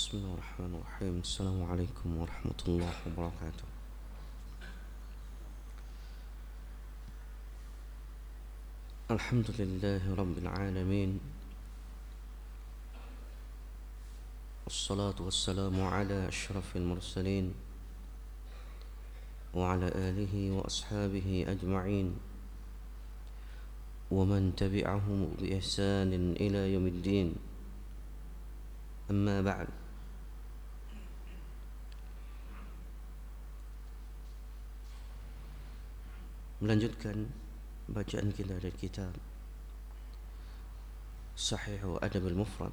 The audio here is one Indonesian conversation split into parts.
بسم الله الرحمن الرحيم. السلام عليكم ورحمة الله وبركاته. الحمد لله رب العالمين، والصلاة والسلام على أشرف المرسلين وعلى آله وأصحابه أجمعين ومن تبعهم بإحسان إلى يوم الدين. أما بعد، melanjutkan bacaan kita dari kitab Sahih Adab al-Mufrad.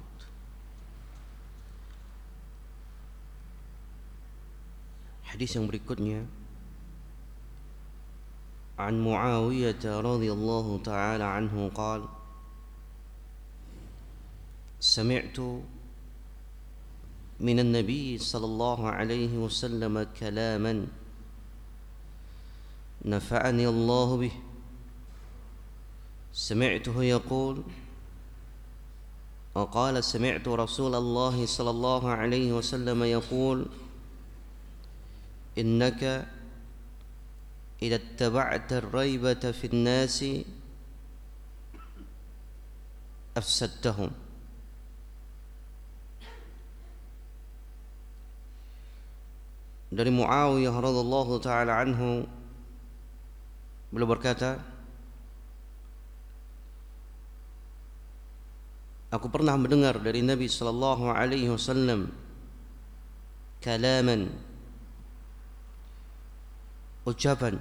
Hadis yang berikutnya, An Muawiyah radhiyallahu ta'ala anhu qala Sami'tu min an-nabiy sallallahu alaihi wasallam kalaman نفعني الله به سمعته يقول وقال سمعت رسول الله صلى الله عليه وسلم يقول إنك إذا اتبعت الريبة في الناس أفسدتهم. Dari Muawiyah radhiyallahu ta'ala anhu, beliau berkata, aku pernah mendengar dari Nabi sallallahu alaihi wasallam kalaman, ucapan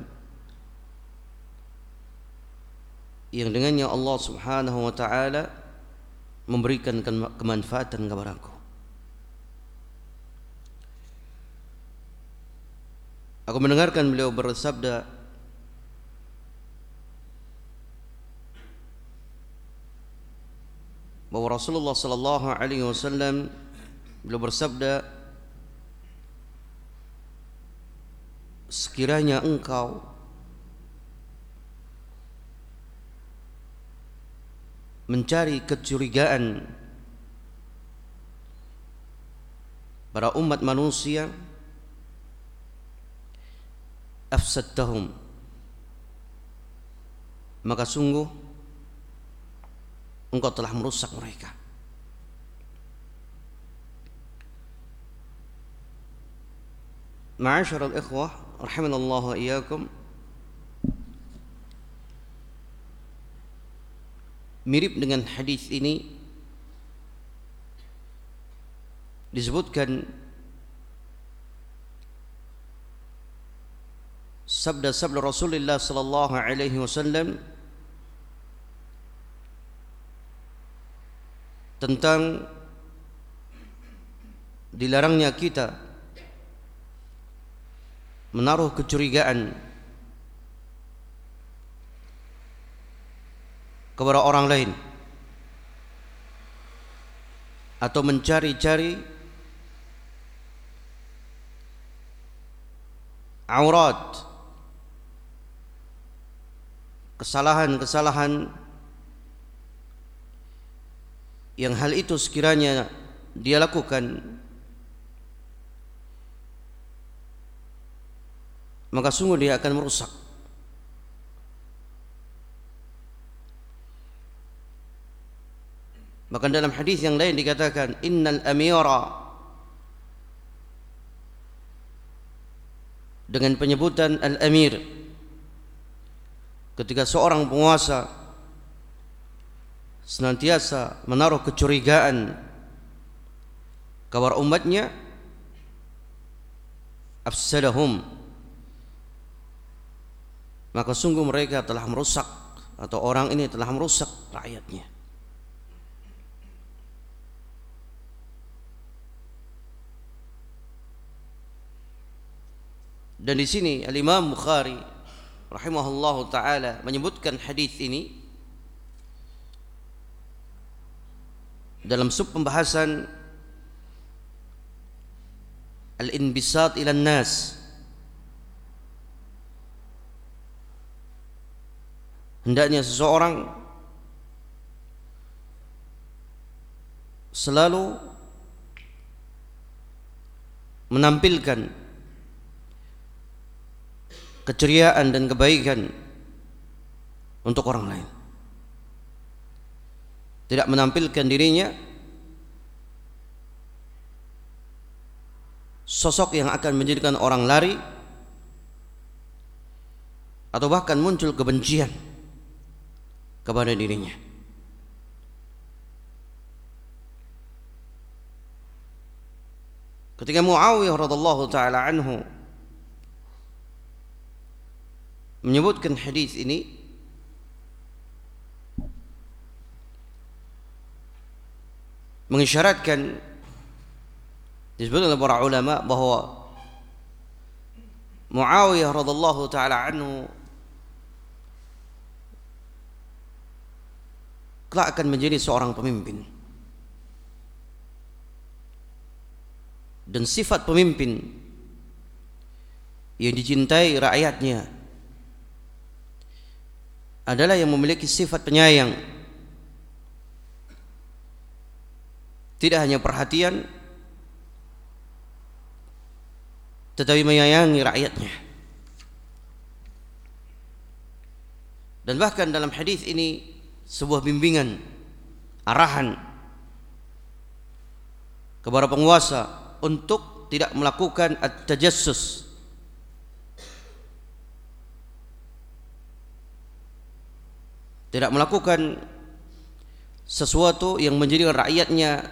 yang dengannya Allah Subhanahu wa taala memberikan kemanfaatan kepadaku. Aku mendengarkan beliau bersabda, bahwa Rasulullah sallallahu alaihi wasallam beliau bersabda, sekiranya engkau mencari kecurigaan para umat manusia, afsadtahum, maka sungguh engkau telah merusak mereka. Ma'asyiral ikhwah rahimanallahu wa iyyakum, mirip dengan hadis ini disebutkan sabda-sabda Rasulullah sallallahu alaihi wasallam tentang dilarangnya kita menaruh kecurigaan kepada orang lain atau mencari-cari aurat, kesalahan-kesalahan yang hal itu sekiranya dia lakukan, maka sungguh dia akan merusak. Bahkan dalam hadis yang lain dikatakan, innal amira, dengan penyebutan al-amir, ketika seorang penguasa senantiasa menaruh kecurigaan kepada umatnya, afsadahum, maka sungguh mereka telah merusak, atau orang ini telah merusak rakyatnya. Dan di sini Al-Imam Bukhari rahimahullahu taala menyebutkan hadis ini dalam sub pembahasan al-inbisat ila nas, hendaknya seseorang selalu menampilkan keceriaan dan kebaikan untuk orang lain, tidak menampilkan dirinya sosok yang akan menjadikan orang lari atau bahkan muncul kebencian kepada dirinya. Ketika Muawiyah radhiyallahu taala anhu menyebutkan hadis ini, mengisyaratkan, disebutkan oleh para ulama bahwa Muawiyah radhiyallahu taala anhu kelak akan menjadi seorang pemimpin. Dan sifat pemimpin yang dicintai rakyatnya adalah yang memiliki sifat penyayang, tidak hanya perhatian tetapi menyayangi rakyatnya. Dan bahkan dalam hadis ini sebuah bimbingan, arahan kepada penguasa untuk tidak melakukan at-tajassus, tidak melakukan sesuatu yang menjadikan rakyatnya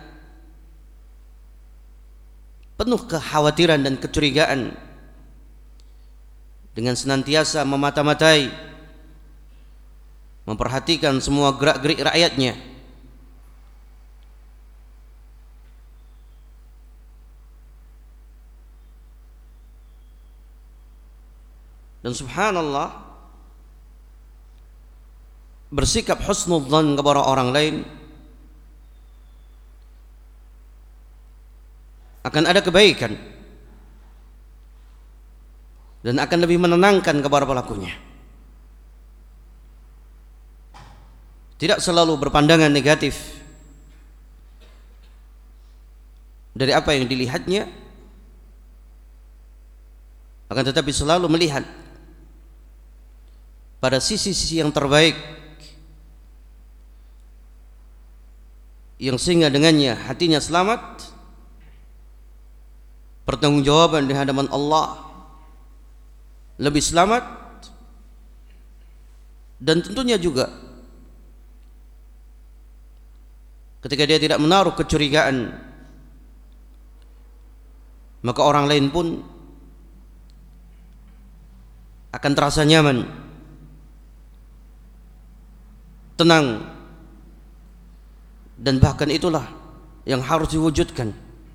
penuh kekhawatiran dan kecurigaan, dengan senantiasa memata-matai, memperhatikan semua gerak-gerik rakyatnya. Dan subhanallah, bersikap husnudzan kepada orang lain akan ada kebaikan dan akan lebih menenangkan kepada pelakunya. Tidak selalu berpandangan negatif dari apa yang dilihatnya, akan tetapi selalu melihat pada sisi-sisi yang terbaik yang sehingga dengannya hatinya selamat, pertanggungjawaban di hadapan Allah lebih selamat, dan tentunya juga ketika dia tidak menaruh kecurigaan, maka orang lain pun akan terasa nyaman, tenang, dan bahkan itulah yang harus diwujudkan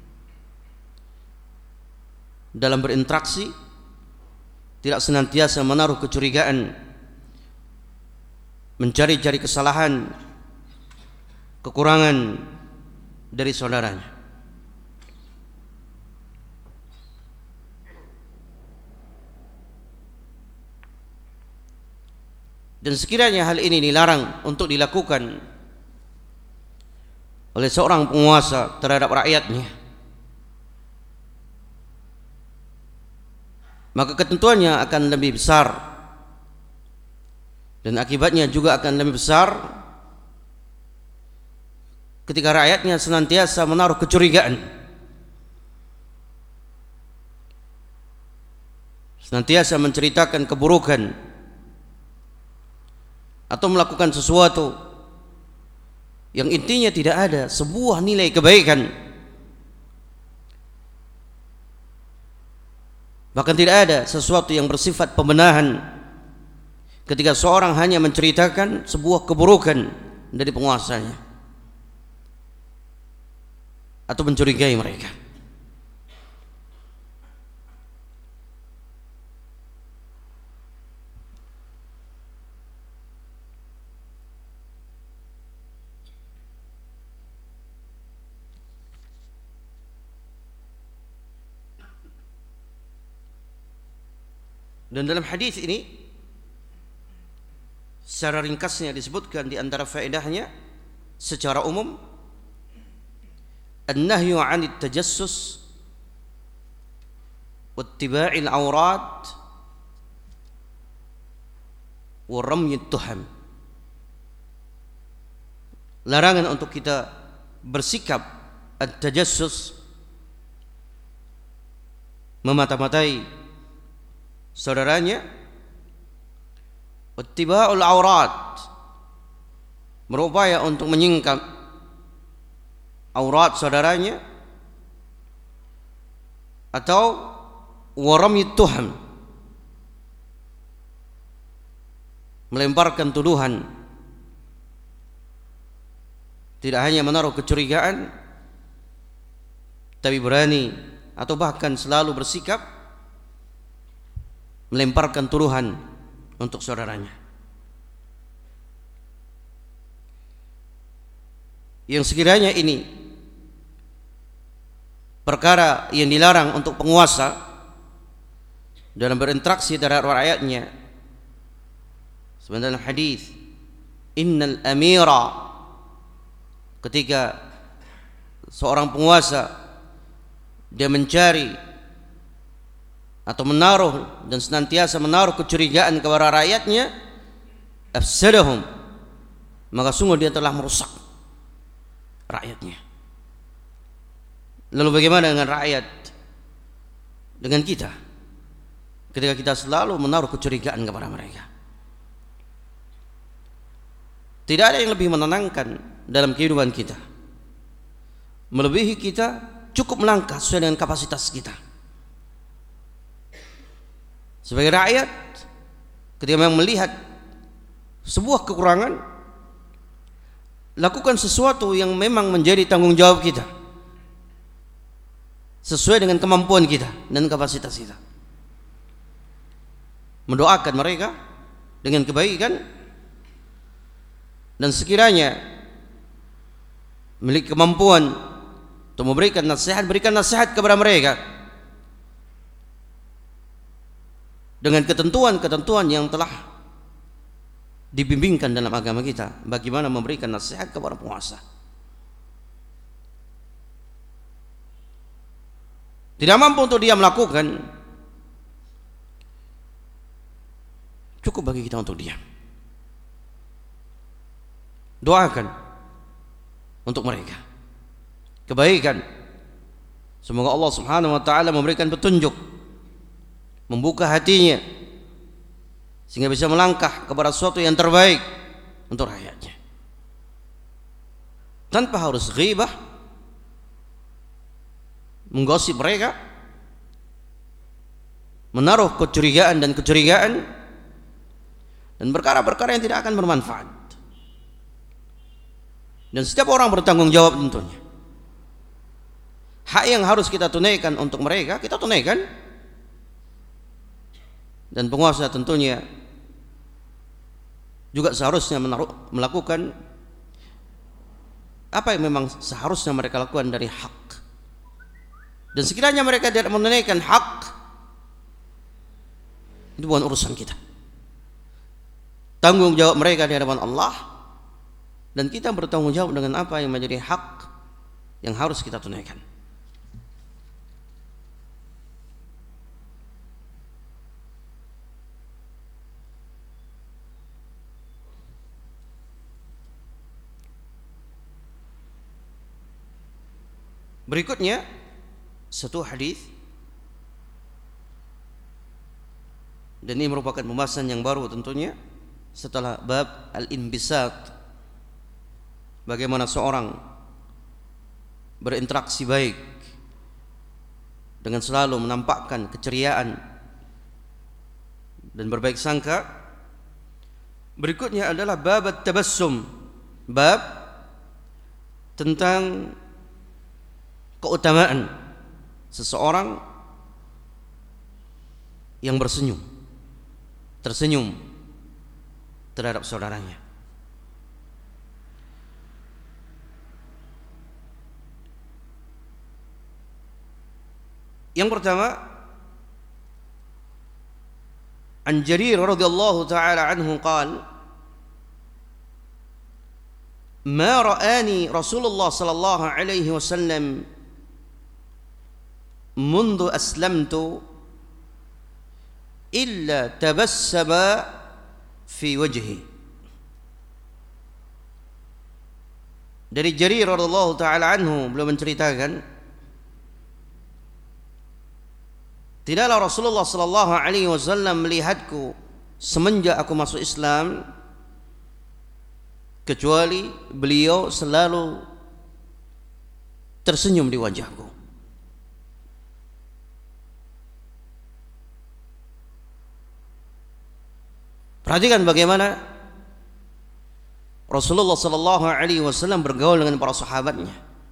dalam berinteraksi. Tidak senantiasa menaruh kecurigaan, mencari-cari kesalahan, kekurangan dari saudaranya. Dan sekiranya hal ini dilarang untuk dilakukan oleh seorang penguasa terhadap rakyatnya, maka ketentuannya akan lebih besar dan akibatnya juga akan lebih besar ketika rakyatnya senantiasa menaruh kecurigaan, senantiasa menceritakan keburukan atau melakukan sesuatu yang intinya tidak ada sebuah nilai kebaikan. Bahkan tidak ada sesuatu yang bersifat pembenahan ketika seorang hanya menceritakan sebuah keburukan dari penguasanya atau mencurigai mereka. Dan dalam hadis ini secara ringkasnya disebutkan di antara faedahnya secara umum, an-nahyu 'anit tajassus wattiba'il aurat wa ramyit tuham. Larangan untuk kita bersikap at-tajassus, memata-matai saudaranya, wattiba'ul aurat, berupaya untuk menyingkap aurat saudaranya, atau waramit tuham, melemparkan tuduhan, tidak hanya menaruh kecurigaan, tapi berani atau bahkan selalu bersikap melemparkan tuduhan untuk saudaranya. Yang sekiranya ini perkara yang dilarang untuk penguasa dalam berinteraksi terhadap rakyatnya, sebenarnya hadis innal amira, ketika seorang penguasa dia mencari atau menaruh dan senantiasa menaruh kecurigaan kepada rakyatnya, afsadahum, maka sungguh dia telah merusak rakyatnya. Lalu bagaimana dengan rakyat, dengan kita, ketika kita selalu menaruh kecurigaan kepada mereka? Tidak ada yang lebih menenangkan dalam kehidupan kita melebihi kita cukup melangkah sesuai dengan kapasitas kita. Sebagai rakyat, ketika memang melihat sebuah kekurangan, lakukan sesuatu yang memang menjadi tanggung jawab kita sesuai dengan kemampuan kita dan kapasitas kita. Mendoakan mereka dengan kebaikan, dan sekiranya memiliki kemampuan untuk memberikan nasihat, berikan nasihat kepada mereka dengan ketentuan-ketentuan yang telah dibimbingkan dalam agama kita, bagaimana memberikan nasihat kepada penguasa. Tidak mampu untuk dia melakukan, cukup bagi kita untuk diam. Doakan untuk mereka kebaikan, semoga Allah Subhanahu wa taala memberikan petunjuk, membuka hatinya sehingga bisa melangkah kepada sesuatu yang terbaik untuk rakyatnya, tanpa harus ghibah, menggosip mereka, menaruh kecurigaan dan perkara-perkara yang tidak akan bermanfaat. Dan setiap orang bertanggung jawab tentunya. Hak yang harus kita tunaikan untuk mereka, kita tunaikan. Dan penguasa tentunya juga seharusnya melakukan apa yang memang seharusnya mereka lakukan dari hak. Dan sekiranya mereka tidak menunaikan hak, itu bukan urusan kita. Tanggung jawab mereka di hadapan Allah, dan kita bertanggung jawab dengan apa yang menjadi hak yang harus kita tunaikan. Berikutnya satu hadis, dan ini merupakan pembahasan yang baru tentunya setelah bab al-inbisat, bagaimana seorang berinteraksi baik dengan selalu menampakkan keceriaan dan berbaik sangka. Berikutnya adalah bab at-tabassum, bab tentang keutamaan seseorang yang tersenyum terhadap saudaranya. Yang pertama, An Jarir radhiyallahu taala anhu qala, ma ra'ani Rasulullah sallallahu alaihi wasallam منذ أسلمت illa tabassama fi wajhi. Dari Jarir radhiyallahu taala anhu, beliau menceritakan, tidaklah Rasulullah sallallahu alaihi wasallam melihatku semenjak aku masuk Islam kecuali beliau selalu tersenyum di wajahku. Perhatikan bagaimana Rasulullah sallallahu alaihi wasallam bergaul dengan para sahabatnya,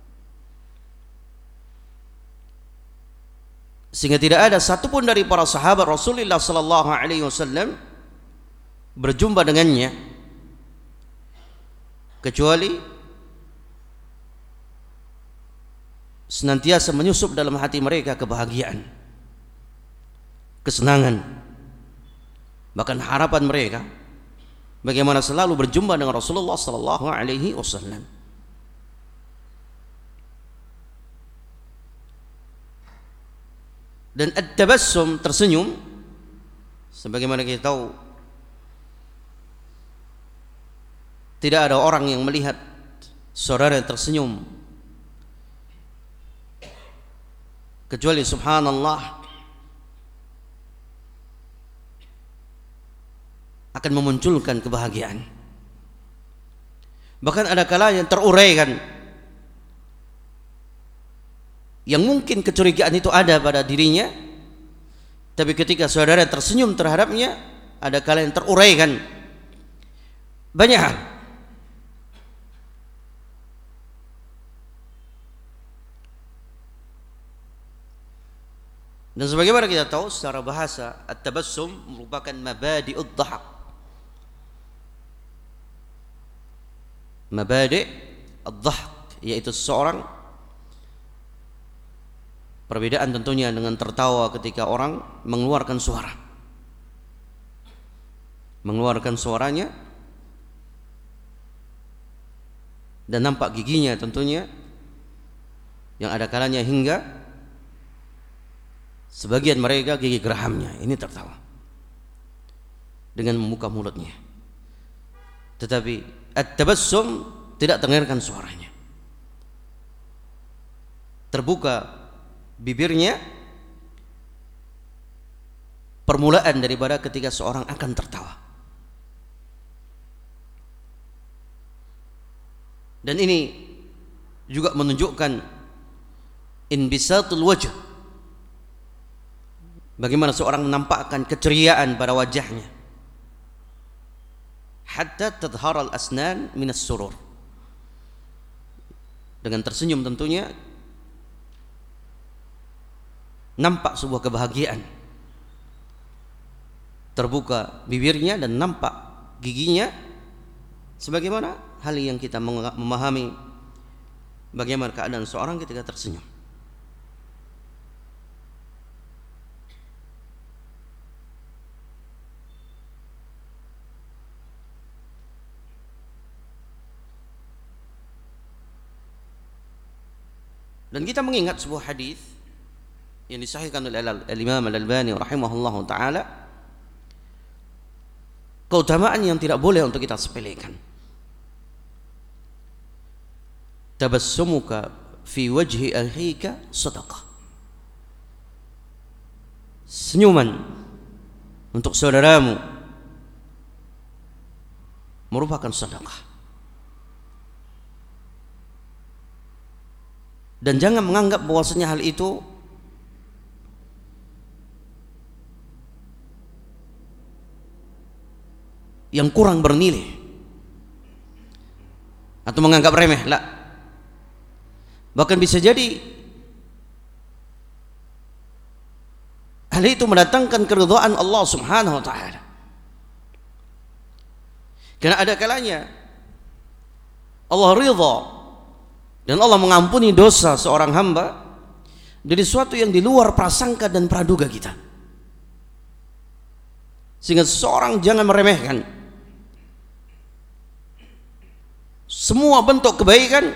sehingga tidak ada satupun dari para sahabat Rasulullah sallallahu alaihi wasallam berjumpa dengannya kecuali senantiasa menyusup dalam hati mereka kebahagiaan, kesenangan, bahkan harapan mereka bagaimana selalu berjumpa dengan Rasulullah sallallahu alaihi wasallam. Dan at-tabassum, tersenyum, sebagaimana kita tahu tidak ada orang yang melihat saudara tersenyum kecuali subhanallah akan memunculkan kebahagiaan. Bahkan ada kalanya teruraikan yang mungkin kecurigaan itu ada pada dirinya, tapi ketika saudara tersenyum terhadapnya, ada kalanya teruraikan banyak hal. Dan sebagaimana kita tahu secara bahasa, at-tabassum merupakan mabadi'ud dhahak. Mabadi' ad-dhahk, yaitu seseorang, perbedaan tentunya dengan tertawa ketika orang mengeluarkan suara. Mengeluarkan suaranya dan nampak giginya tentunya, yang ada kalanya hingga sebagian mereka gigi gerahamnya ini tertawa dengan membuka mulutnya. Tetapi at-tabassum tidak dengarkan suaranya, terbuka bibirnya, permulaan daripada ketika seorang akan tertawa. Dan ini juga menunjukkan inbisatul wajh, bagaimana seorang menampakkan keceriaan pada wajahnya, hatta tadhhar al-asnan min as-surur. Dengan tersenyum tentunya nampak sebuah kebahagiaan, terbuka bibirnya dan nampak giginya, sebagaimana hal yang kita memahami bagaimana keadaan seorang ketika tersenyum. Dan kita mengingat sebuah hadis yang disahihkan oleh Al-Imam Al-Albani rahimahullahu taala, keutamaan yang tidak boleh untuk kita sepelekan. Tabassumuka fi wajhi akhika sadaqah. Senyuman untuk saudaramu merupakan sedekah. Dan jangan menganggap bahwasanya hal itu yang kurang bernilai atau menganggap remeh. Lah, bahkan bisa jadi hal itu mendatangkan keridhaan Allah Subhanahu wa taala. Karena ada kalanya Allah ridha dan Allah mengampuni dosa seorang hamba dari sesuatu yang di luar prasangka dan praduga kita. Sehingga seseorang jangan meremehkan semua bentuk kebaikan.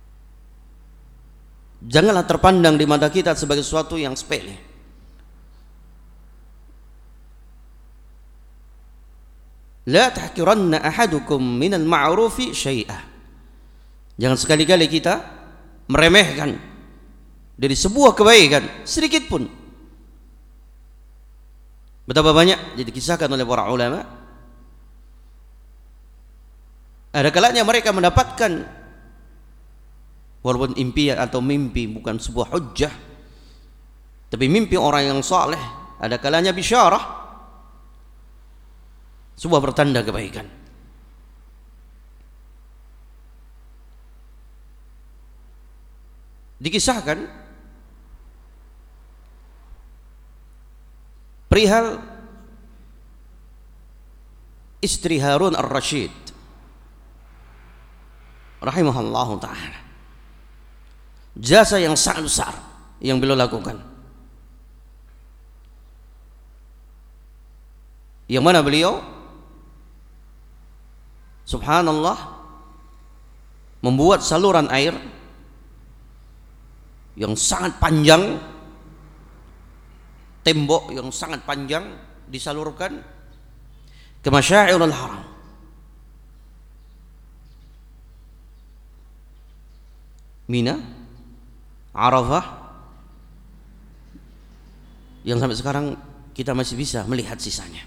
Janganlah terpandang di mata kita sebagai sesuatu yang sepele. La tahqiranna ahadukum minal ma'rufi syai'ah. Jangan sekali-kali kita meremehkan dari sebuah kebaikan sedikit pun. Betapa banyak dikisahkan oleh para ulama, ada kalanya mereka mendapatkan, walaupun impian atau mimpi bukan sebuah hujjah, tapi mimpi orang yang saleh, ada kalanya bisyarah, sebuah pertanda kebaikan. Dikisahkan perihal istri Harun ar-Rasyid rahimahullahu ta'ala, jasa yang sangat besar yang beliau lakukan, yang mana beliau subhanallah membuat saluran air yang sangat panjang, tembok yang sangat panjang disalurkan ke Masyairul Haram. Mina, Arafah, yang sampai sekarang kita masih bisa melihat sisanya.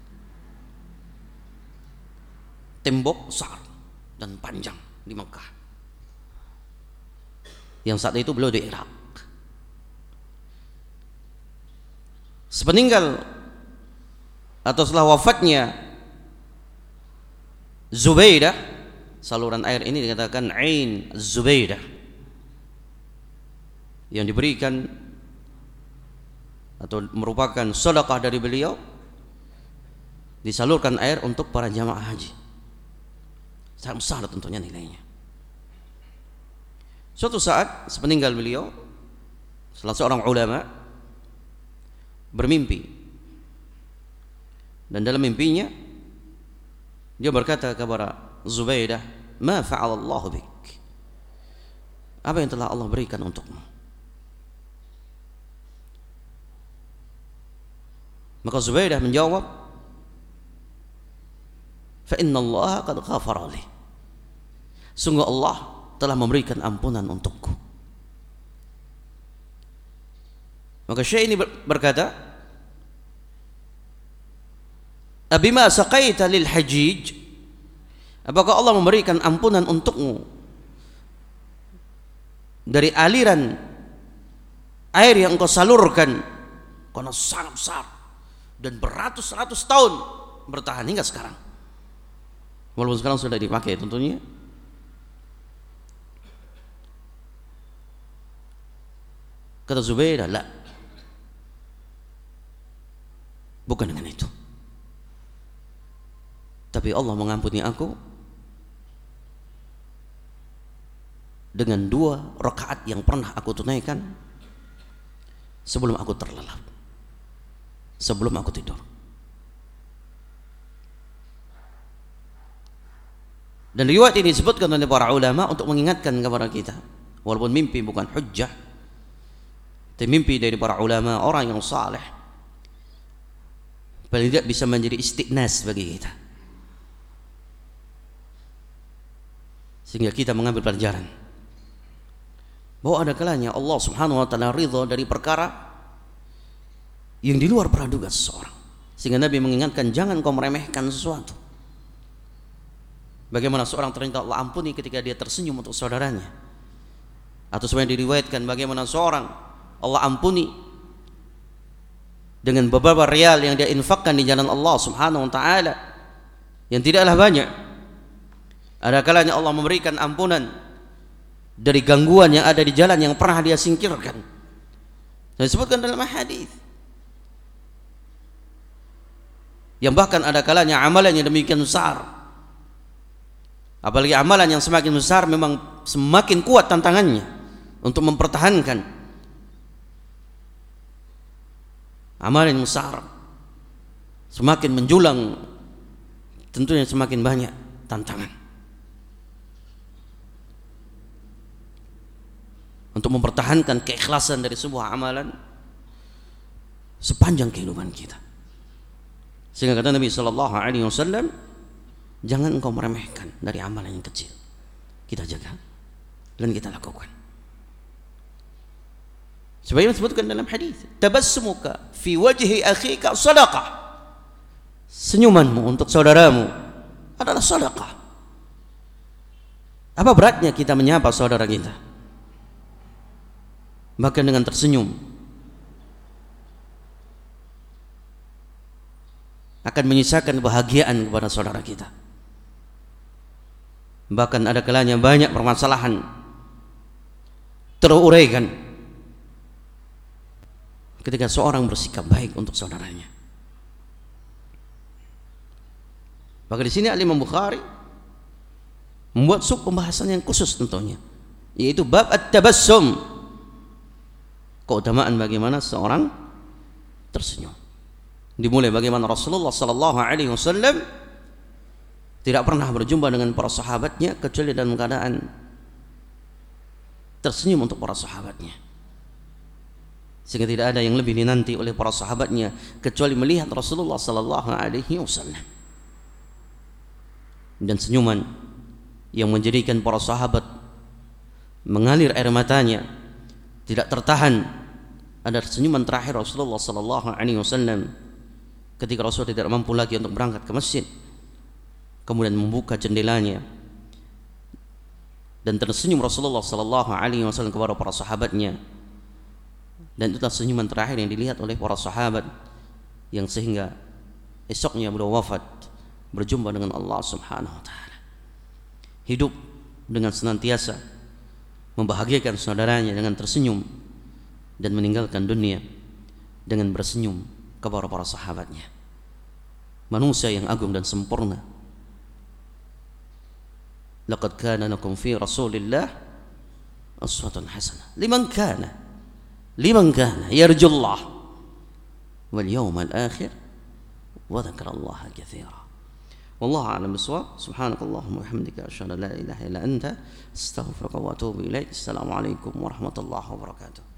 Tembok besar dan panjang di Mekah. Yang saat itu beliau di Irak. Sepeninggal atau setelah wafatnya Zubaidah, saluran air ini dikatakan Ain Zubaidah, yang diberikan atau merupakan sedekah dari beliau, disalurkan air untuk para jamaah haji. Sangat besar tentunya nilainya. Suatu saat sepeninggal beliau, salah seorang ulama bermimpi, dan dalam mimpinya dia berkata kepada Zubaidah, "Ma fa'alallahu bik?" Apa yang telah Allah berikan untukmu? Maka Zubaidah menjawab, "Fa inna Allah qad ghafara li." Sungguh Allah telah memberikan ampunan untukku. Maka Syekh ini berkata, "Abima saqaita lil hajij?" Apakah Allah memberikan ampunan untukmu dari aliran air yang engkau salurkan, karena sangat besar dan beratus-ratus tahun bertahan hingga sekarang, walaupun sekarang sudah dipakai tentunya. Kata Zubaidah, "La, bukan dengan itu. Tapi Allah mengampuni aku dengan 2 rakaat yang pernah aku tunaikan sebelum aku terlelap, sebelum aku tidur." Dan riwayat ini disebutkan oleh para ulama untuk mengingatkan kepada kita, walaupun mimpi bukan hujjah, tapi mimpi dari para ulama, orang yang saleh, paling tidak bisa menjadi istiqnas bagi kita, sehingga kita mengambil pelajaran bahwa ada kalanya Allah subhanahu wa ta'ala ridha dari perkara yang di luar praduga seseorang, sehingga Nabi mengingatkan, jangan kau meremehkan sesuatu. Bagaimana seorang ternyata Allah ampuni ketika dia tersenyum untuk saudaranya, atau sebenarnya diriwayatkan bagaimana seorang Allah ampuni dengan beberapa rial yang dia infakkan di jalan Allah subhanahu wa ta'ala, yang tidaklah banyak. Ada kalanya Allah memberikan ampunan dari gangguan yang ada di jalan yang pernah dia singkirkan. Dan disebutkan dalam hadis, yang bahkan ada kalanya amalan yang demikian besar, apalagi amalan yang semakin besar memang semakin kuat tantangannya untuk mempertahankan. Amalan yang besar semakin menjulang, tentunya semakin banyak tantangan untuk mempertahankan keikhlasan dari sebuah amalan sepanjang kehidupan kita. Sehingga kata Nabi sallallahu alaihi wasallam, Jangan engkau meremehkan dari amalan yang kecil. Kita jaga dan kita lakukan. Sebagaimana disebutkan dalam hadis, tabassumuka fi wajhi akhika sadaqah. Senyumanmu untuk saudaramu adalah sedekah. Apa beratnya kita menyapa saudara kita? Bahkan dengan tersenyum akan menyisakan kebahagiaan kepada saudara kita. Bahkan ada kalanya banyak permasalahan teruraikan ketika seorang bersikap baik untuk saudaranya. Maka di sini Imam Bukhari membuat sub pembahasan yang khusus tentunya, yaitu bab at-tabassum, keutamaan bagaimana seorang tersenyum. Dimulai bagaimana Rasulullah sallallahu alaihi wasallam tidak pernah berjumpa dengan para sahabatnya kecuali dalam keadaan tersenyum untuk para sahabatnya, sehingga tidak ada yang lebih dinanti oleh para sahabatnya kecuali melihat Rasulullah sallallahu alaihi wasallam. Dan senyuman yang menjadikan para sahabat mengalir air matanya tidak tertahan adalah senyuman terakhir Rasulullah sallallahu alaihi wasallam ketika Rasul tidak mampu lagi untuk berangkat ke masjid, kemudian membuka jendelanya dan tersenyum Rasulullah sallallahu alaihi wasallam kepada para sahabatnya. Dan itulah senyuman terakhir yang dilihat oleh para sahabat, yang sehingga esoknya beliau wafat berjumpa dengan Allah Subhanahu wa taala. Hidup dengan senantiasa membahagiakan saudaranya dengan tersenyum, dan meninggalkan dunia dengan bersenyum kepada para sahabatnya. Manusia yang agung dan sempurna. Laqad kana lakum fi Rasulillah uswatun hasanah liman kana yarjullah wal yawmal akhir wa dzakarallaha katsira. Wallahu a'lam bissawab. Subhanakallahumma wa bihamdika asyhadu an la ilaha illa anta astaghfiruka wa atubu ilaik. Assalamualaikum warahmatullahi wabarakatuh.